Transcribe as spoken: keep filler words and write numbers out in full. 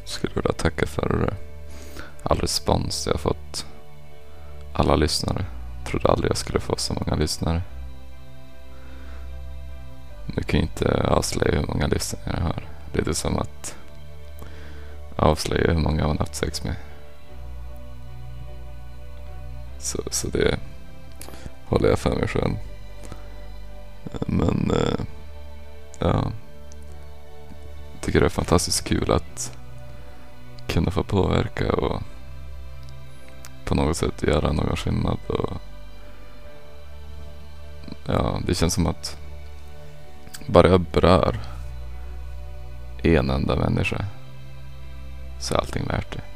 skulle vilja tacka för all respons jag har fått. Alla lyssnare. Jag trodde aldrig jag skulle få så många lyssnare. Nu kan jag inte avslöja hur många lyssnare jag har. Det är lite som att avslöja hur många man haft sex med. Så, så det håller jag för mig själv. Men äh, ja, jag tycker det är fantastiskt kul att kunna få påverka och på något sätt göra någon skillnad. Och ja, det känns som att bara jag berör en enda människa så är allting värt det.